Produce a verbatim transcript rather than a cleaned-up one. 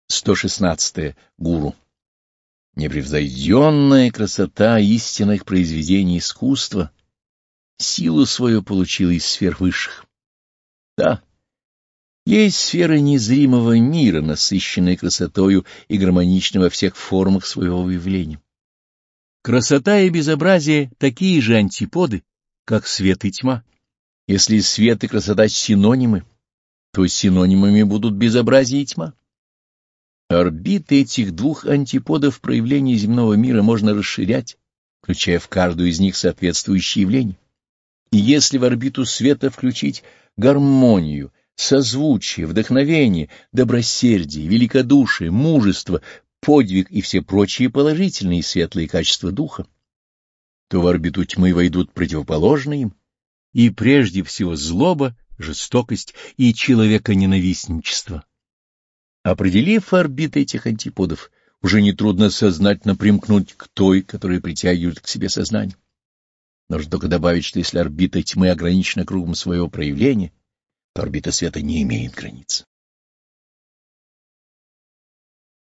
сто шестнадцатое. Гуру. Непревзойденная красота истинных произведений искусства силу свою получила из сфер высших. Да, есть сферы незримого мира, насыщенные красотою и гармоничны во всех формах своего выявления. Красота и безобразие — такие же антиподы, как свет и тьма. Если свет и красота синонимы, то синонимами будут безобразие и тьма. Орбиты этих двух антиподов проявления земного мира можно расширять, включая в каждую из них соответствующие явления. И если в орбиту света включить гармонию, созвучие, вдохновение, добросердие, великодушие, мужество, подвиг и все прочие положительные и светлые качества духа, то в орбиту тьмы войдут противоположные им, и прежде всего злоба, жестокость и человеконенавистничество. Определив орбиты этих антиподов, уже нетрудно сознательно примкнуть к той, которая притягивает к себе сознание. Нужно только добавить, что если орбита тьмы ограничена кругом своего проявления, то орбита света не имеет границ.